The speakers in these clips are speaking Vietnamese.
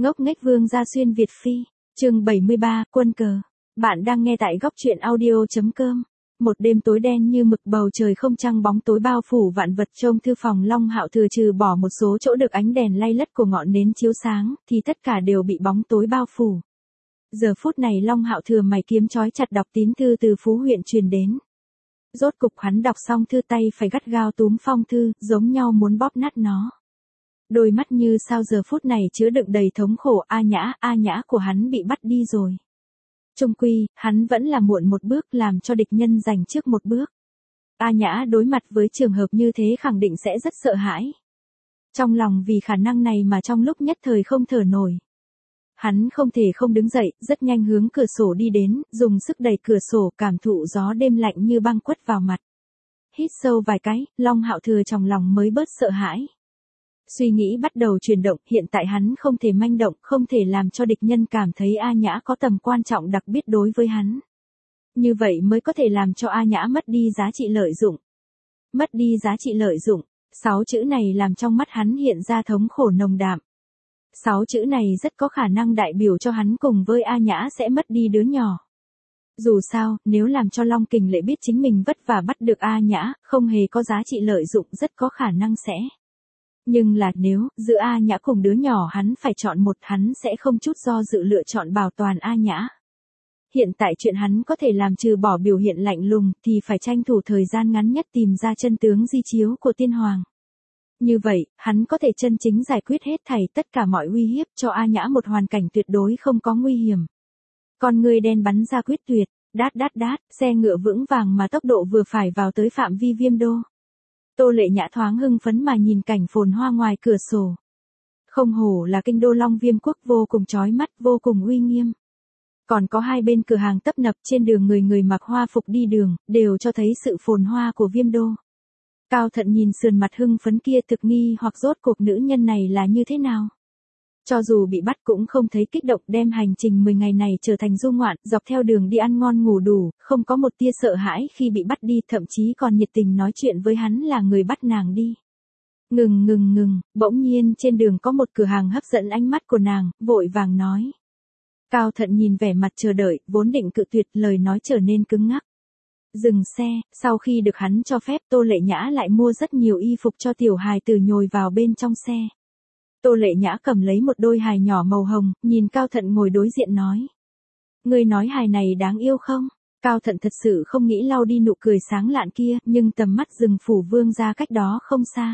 Ngốc nghếch vương gia xuyên Việt Phi, chương 73, quân cờ. Bạn đang nghe tại góc truyện audio.com. Một đêm tối đen như mực, bầu trời không trăng, bóng tối bao phủ vạn vật. Trong thư phòng Long Hạo Thừa trừ bỏ một số chỗ được ánh đèn lay lất của ngọn nến chiếu sáng, thì tất cả đều bị bóng tối bao phủ. Giờ phút này Long Hạo Thừa mày kiếm chói chặt đọc tín thư từ Phú huyện truyền đến. Rốt cục hắn đọc xong thư, tay phải gắt gao túm phong thư, giống nhau muốn bóp nát nó. Đôi mắt như sao giờ phút này chứa đựng đầy thống khổ. A Nhã của hắn bị bắt đi rồi. Chung quy, hắn vẫn là muộn một bước, làm cho địch nhân giành trước một bước. A Nhã đối mặt với trường hợp như thế khẳng định sẽ rất sợ hãi. Trong lòng vì khả năng này mà trong lúc nhất thời không thở nổi. Hắn không thể không đứng dậy, rất nhanh hướng cửa sổ đi đến, dùng sức đẩy cửa sổ, cảm thụ gió đêm lạnh như băng quất vào mặt. Hít sâu vài cái, Long Hạo Thừa trong lòng mới bớt sợ hãi. Suy nghĩ bắt đầu chuyển động, hiện tại hắn không thể manh động, không thể làm cho địch nhân cảm thấy A Nhã có tầm quan trọng đặc biệt đối với hắn. Như vậy mới có thể làm cho A Nhã mất đi giá trị lợi dụng. Mất đi giá trị lợi dụng, 6 chữ này làm trong mắt hắn hiện ra thống khổ nồng đạm. 6 chữ này rất có khả năng đại biểu cho hắn cùng với A Nhã sẽ mất đi đứa nhỏ. Dù sao, nếu làm cho Long Kình Lệ biết chính mình vất vả bắt được A Nhã, không hề có giá trị lợi dụng, rất có khả năng sẽ. Nhưng là nếu, giữa A Nhã cùng đứa nhỏ hắn phải chọn một, hắn sẽ không chút do dự lựa chọn bảo toàn A Nhã. Hiện tại chuyện hắn có thể làm trừ bỏ biểu hiện lạnh lùng, thì phải tranh thủ thời gian ngắn nhất tìm ra chân tướng di chiếu của tiên hoàng. Như vậy, hắn có thể chân chính giải quyết hết thảy tất cả mọi uy hiếp, cho A Nhã một hoàn cảnh tuyệt đối không có nguy hiểm. Con người đen bắn ra quyết tuyệt, đát, xe ngựa vững vàng mà tốc độ vừa phải vào tới phạm vi Viêm Đô. Tô Lệ Nhã thoáng hưng phấn mà nhìn cảnh phồn hoa ngoài cửa sổ. Không hổ là kinh đô Long Viêm quốc, vô cùng chói mắt, vô cùng uy nghiêm. Còn có hai bên cửa hàng tấp nập, trên đường người mặc hoa phục đi đường, đều cho thấy sự phồn hoa của Viêm Đô. Cao Thận nhìn sườn mặt hưng phấn kia, thực nghi hoặc rốt cuộc nữ nhân này là như thế nào. Cho dù bị bắt cũng không thấy kích động, đem hành trình 10 ngày này trở thành du ngoạn, dọc theo đường đi ăn ngon ngủ đủ, không có một tia sợ hãi khi bị bắt đi, thậm chí còn nhiệt tình nói chuyện với hắn là người bắt nàng đi. Ngừng, bỗng nhiên trên đường có một cửa hàng hấp dẫn ánh mắt của nàng, vội vàng nói. Cao Thận nhìn vẻ mặt chờ đợi, vốn định cự tuyệt, lời nói trở nên cứng ngắc. Dừng xe, sau khi được hắn cho phép, Tô Lệ Nhã lại mua rất nhiều y phục cho tiểu hài tử nhồi vào bên trong xe. Tô Lệ Nhã cầm lấy một đôi hài nhỏ màu hồng, nhìn Cao Thận ngồi đối diện nói. Ngươi nói hài này đáng yêu không? Cao Thận thật sự không nghĩ lau đi nụ cười sáng lạn kia, nhưng tầm mắt dừng phủ vương ra cách đó không xa.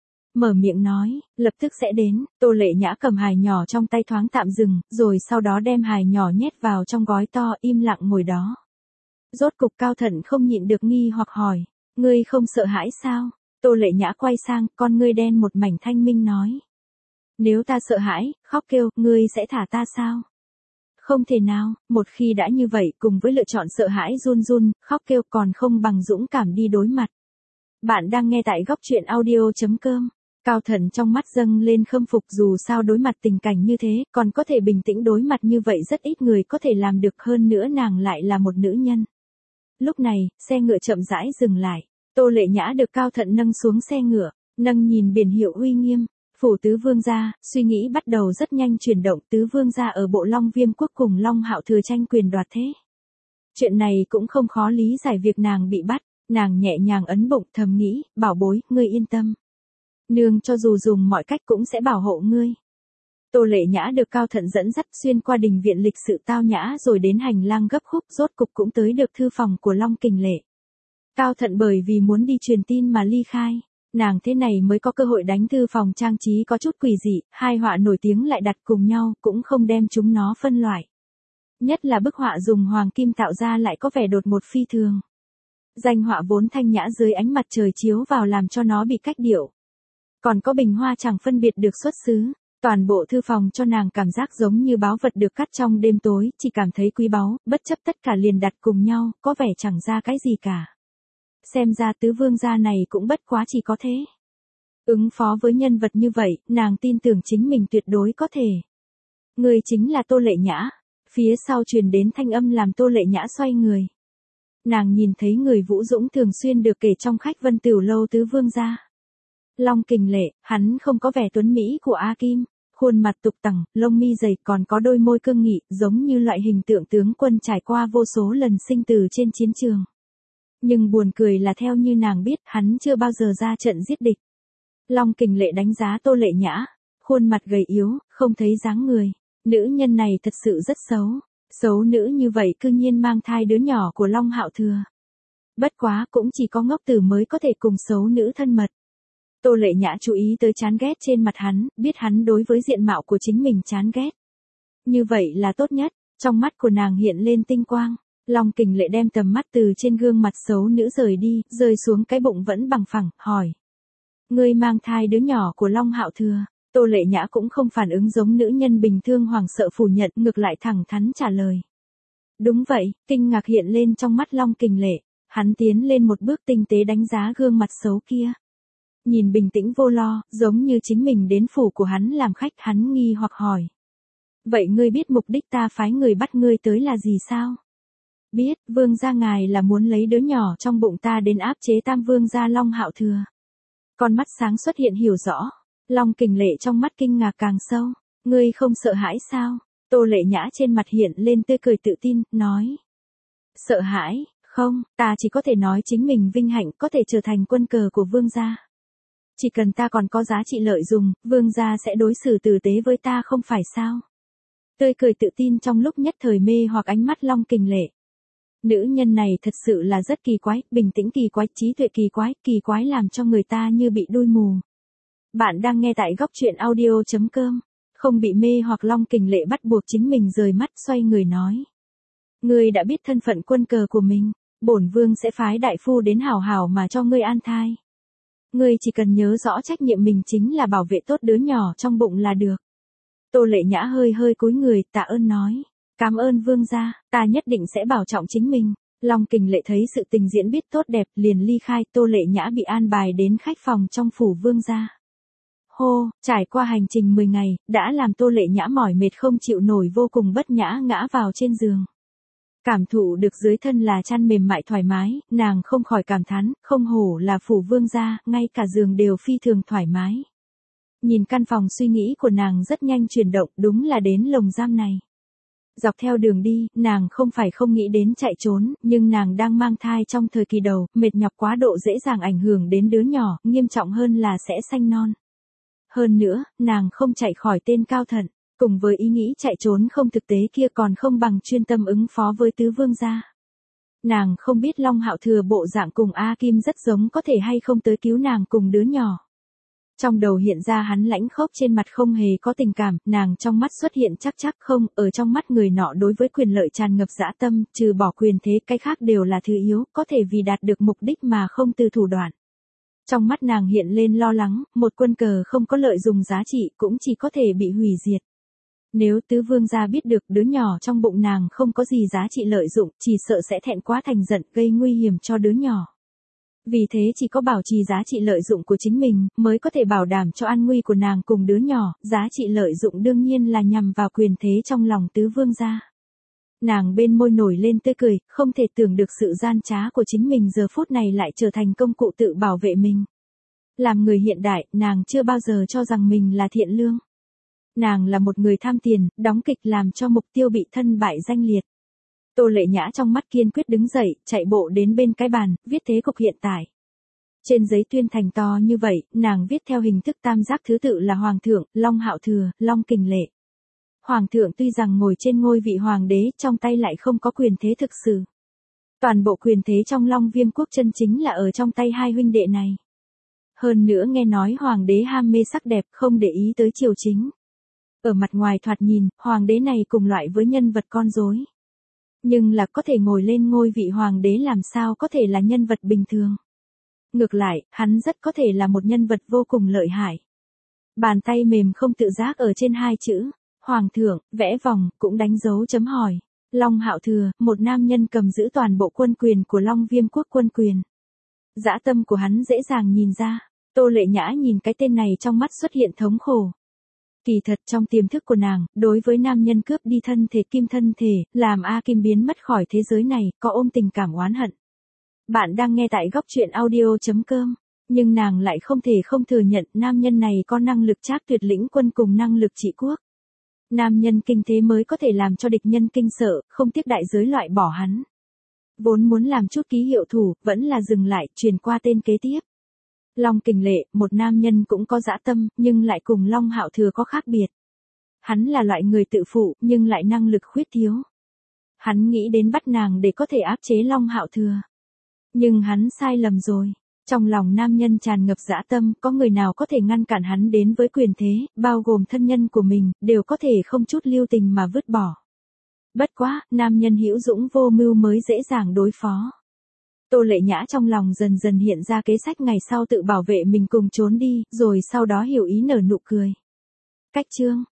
Mở miệng nói, lập tức sẽ đến. Tô Lệ Nhã cầm hài nhỏ trong tay thoáng tạm dừng, rồi sau đó đem hài nhỏ nhét vào trong gói to, im lặng ngồi đó. Rốt cục Cao Thận không nhịn được nghi hoặc hỏi, ngươi không sợ hãi sao? Tô Lệ Nhã quay sang, con ngươi đen một mảnh thanh minh nói. Nếu ta sợ hãi, khóc kêu, ngươi sẽ thả ta sao? Không thể nào, một khi đã như vậy, cùng với lựa chọn sợ hãi run, khóc kêu, còn không bằng dũng cảm đi đối mặt. Bạn đang nghe tại góc truyện audio.com. Cao Thận trong mắt dâng lên khâm phục, dù sao đối mặt tình cảnh như thế, còn có thể bình tĩnh đối mặt như vậy rất ít người có thể làm được, hơn nữa nàng lại là một nữ nhân. Lúc này, xe ngựa chậm rãi dừng lại. Tô Lệ Nhã được Cao Thận nâng xuống xe ngựa, nâng nhìn biển hiệu uy nghiêm. Phủ tứ vương gia, suy nghĩ bắt đầu rất nhanh chuyển động, tứ vương gia ở bộ Long Viêm quốc cùng Long Hạo Thừa tranh quyền đoạt thế. Chuyện này cũng không khó lý giải việc nàng bị bắt, nàng nhẹ nhàng ấn bụng thầm nghĩ, bảo bối, ngươi yên tâm. Nương cho dù dùng mọi cách cũng sẽ bảo hộ ngươi. Tô Lệ Nhã được Cao Thận dẫn dắt xuyên qua đình viện lịch sự tao nhã rồi đến hành lang gấp khúc, rốt cục cũng tới được thư phòng của Long Kình Lệ. Cao Thận bởi vì muốn đi truyền tin mà ly khai. Nàng thế này mới có cơ hội đánh thư phòng trang trí có chút quỷ dị, hai họa nổi tiếng lại đặt cùng nhau, cũng không đem chúng nó phân loại. Nhất là bức họa dùng hoàng kim tạo ra lại có vẻ đột ngột phi thường. Danh họa vốn thanh nhã dưới ánh mặt trời chiếu vào làm cho nó bị cách điệu. Còn có bình hoa chẳng phân biệt được xuất xứ, toàn bộ thư phòng cho nàng cảm giác giống như báu vật được cắt trong đêm tối, chỉ cảm thấy quý báu, bất chấp tất cả liền đặt cùng nhau, có vẻ chẳng ra cái gì cả. Xem ra tứ vương gia này cũng bất quá chỉ có thế. Ứng phó với nhân vật như vậy, nàng tin tưởng chính mình tuyệt đối có thể. Người chính là Tô Lệ Nhã. Phía sau truyền đến thanh âm làm Tô Lệ Nhã xoay người. Nàng nhìn thấy người Vũ Dũng thường xuyên được kể trong khách Vân Tửu lâu tứ vương gia. Long Kình Lệ, hắn không có vẻ tuấn mỹ của A Kim, Khuôn mặt tục tằng, lông mi dày còn có đôi môi cương nghị, giống như loại hình tượng tướng quân trải qua vô số lần sinh tử trên chiến trường. Nhưng buồn cười là theo như nàng biết, hắn chưa bao giờ ra trận giết địch. Long Kình Lệ đánh giá Tô Lệ Nhã, khuôn mặt gầy yếu, không thấy dáng người. Nữ nhân này thật sự rất xấu. Xấu nữ như vậy cư nhiên mang thai đứa nhỏ của Long Hạo Thừa. Bất quá cũng chỉ có ngốc tử mới có thể cùng xấu nữ thân mật. Tô Lệ Nhã chú ý tới chán ghét trên mặt hắn, biết hắn đối với diện mạo của chính mình chán ghét. Như vậy là tốt nhất, trong mắt của nàng hiện lên tinh quang. Long Kình Lệ đem tầm mắt từ trên gương mặt xấu nữ rời đi, rơi xuống cái bụng vẫn bằng phẳng, hỏi. Ngươi mang thai đứa nhỏ của Long Hạo Thừa. Tô Lệ Nhã cũng không phản ứng giống nữ nhân bình thường hoảng sợ phủ nhận, ngược lại thẳng thắn trả lời. Đúng vậy, kinh ngạc hiện lên trong mắt Long Kình Lệ. Hắn tiến lên một bước tinh tế đánh giá gương mặt xấu kia. Nhìn bình tĩnh vô lo, giống như chính mình đến phủ của hắn làm khách, hắn nghi hoặc hỏi. Vậy ngươi biết mục đích ta phái người bắt ngươi tới là gì sao? Biết, vương gia ngài là muốn lấy đứa nhỏ trong bụng ta đến áp chế tam vương gia Long Hạo Thừa. Con mắt sáng xuất hiện hiểu rõ. Long Kình Lệ trong mắt kinh ngạc càng sâu. Ngươi không sợ hãi sao? Tô Lệ Nhã trên mặt hiện lên tươi cười tự tin, nói. Sợ hãi, không, ta chỉ có thể nói chính mình vinh hạnh có thể trở thành quân cờ của vương gia. Chỉ cần ta còn có giá trị lợi dụng, vương gia sẽ đối xử tử tế với ta không phải sao? Tươi cười tự tin trong lúc nhất thời mê hoặc ánh mắt Long Kình Lệ. Nữ nhân này thật sự là rất kỳ quái, bình tĩnh kỳ quái, trí tuệ kỳ quái làm cho người ta như bị đuôi mù. Bạn đang nghe tại góc truyện audio.com. Không bị mê hoặc Long Kình Lệ bắt buộc chính mình rời mắt xoay người nói. Ngươi đã biết thân phận quân cờ của mình, bổn vương sẽ phái đại phu đến hảo hảo mà cho ngươi an thai. Ngươi chỉ cần nhớ rõ trách nhiệm mình chính là bảo vệ tốt đứa nhỏ trong bụng là được. Tô Lệ Nhã hơi cúi người, tạ ơn nói. Cảm ơn vương gia, ta nhất định sẽ bảo trọng chính mình. Long Kình Lệ thấy sự tình diễn biết tốt đẹp, liền ly khai. Tô Lệ Nhã bị an bài đến khách phòng trong phủ vương gia. Hô, trải qua hành trình 10 ngày, đã làm Tô Lệ Nhã mỏi mệt không chịu nổi, vô cùng bất nhã ngã vào trên giường. Cảm thụ được dưới thân là chăn mềm mại thoải mái, nàng không khỏi cảm thán, không hổ là phủ vương gia, ngay cả giường đều phi thường thoải mái. Nhìn căn phòng, suy nghĩ của nàng rất nhanh chuyển động, đúng là đến lồng giam này. Dọc theo đường đi, nàng không phải không nghĩ đến chạy trốn, nhưng nàng đang mang thai trong thời kỳ đầu, mệt nhọc quá độ dễ dàng ảnh hưởng đến đứa nhỏ, nghiêm trọng hơn là sẽ sanh non. Hơn nữa, nàng không chạy khỏi tên Cao Thận, cùng với ý nghĩ chạy trốn không thực tế kia còn không bằng chuyên tâm ứng phó với tứ vương gia. Nàng không biết Long Hạo Thừa bộ dạng cùng A Kim rất giống, có thể hay không tới cứu nàng cùng đứa nhỏ. Trong đầu hiện ra hắn lãnh khốc, trên mặt không hề có tình cảm, nàng trong mắt xuất hiện chắc không, ở trong mắt người nọ đối với quyền lợi tràn ngập dã tâm, trừ bỏ quyền thế cái khác đều là thứ yếu, có thể vì đạt được mục đích mà không từ thủ đoạn. Trong mắt nàng hiện lên lo lắng, một quân cờ không có lợi dùng giá trị cũng chỉ có thể bị hủy diệt. Nếu tứ vương gia biết được đứa nhỏ trong bụng nàng không có gì giá trị lợi dụng, chỉ sợ sẽ thẹn quá thành giận, gây nguy hiểm cho đứa nhỏ. Vì thế chỉ có bảo trì giá trị lợi dụng của chính mình, mới có thể bảo đảm cho an nguy của nàng cùng đứa nhỏ, giá trị lợi dụng đương nhiên là nhằm vào quyền thế trong lòng tứ vương gia. Nàng bên môi nổi lên tươi cười, không thể tưởng được sự gian trá của chính mình giờ phút này lại trở thành công cụ tự bảo vệ mình. Làm người hiện đại, nàng chưa bao giờ cho rằng mình là thiện lương. Nàng là một người tham tiền, đóng kịch làm cho mục tiêu bị thân bại danh liệt. Tô Lệ Nhã trong mắt kiên quyết đứng dậy, chạy bộ đến bên cái bàn, viết thế cục hiện tại. Trên giấy tuyên thành to như vậy, nàng viết theo hình thức tam giác thứ tự là Hoàng thượng, Long Hạo Thừa, Long Kình Lệ. Hoàng thượng tuy rằng ngồi trên ngôi vị hoàng đế, trong tay lại không có quyền thế thực sự. Toàn bộ quyền thế trong Long Viêm quốc chân chính là ở trong tay hai huynh đệ này. Hơn nữa nghe nói hoàng đế ham mê sắc đẹp, không để ý tới triều chính. Ở mặt ngoài thoạt nhìn, hoàng đế này cùng loại với nhân vật con rối. Nhưng là có thể ngồi lên ngôi vị hoàng đế làm sao có thể là nhân vật bình thường. Ngược lại, hắn rất có thể là một nhân vật vô cùng lợi hại. Bàn tay mềm không tự giác ở trên hai chữ Hoàng thượng, vẽ vòng, cũng đánh dấu chấm hỏi. Long Hạo Thừa, một nam nhân cầm giữ toàn bộ quân quyền của Long Viêm quốc quân quyền. Dã tâm của hắn dễ dàng nhìn ra. Tô Lệ Nhã nhìn cái tên này trong mắt xuất hiện thống khổ. Kỳ thật trong tiềm thức của nàng, đối với nam nhân cướp đi thân thể Kim thân thể, làm A Kim biến mất khỏi thế giới này, có ôm tình cảm oán hận. Bạn đang nghe tại góc truyện audio.com. Nhưng nàng lại không thể không thừa nhận nam nhân này có năng lực trác tuyệt lĩnh quân cùng năng lực trị quốc. Nam nhân kinh thế mới có thể làm cho địch nhân kinh sợ, không tiếc đại giới loại bỏ hắn. Vốn muốn làm chút ký hiệu thủ, vẫn là dừng lại, truyền qua tên kế tiếp. Long Kình Lệ, một nam nhân cũng có dã tâm, nhưng lại cùng Long Hạo Thừa có khác biệt. Hắn là loại người tự phụ, nhưng lại năng lực khuyết thiếu. Hắn nghĩ đến bắt nàng để có thể áp chế Long Hạo Thừa. Nhưng hắn sai lầm rồi. Trong lòng nam nhân tràn ngập dã tâm, có người nào có thể ngăn cản hắn đến với quyền thế, bao gồm thân nhân của mình, đều có thể không chút lưu tình mà vứt bỏ. Bất quá, nam nhân hữu dũng vô mưu mới dễ dàng đối phó. Tô Lệ Nhã trong lòng dần dần hiện ra kế sách ngày sau tự bảo vệ mình cùng trốn đi, rồi sau đó hiểu ý nở nụ cười. Cách chương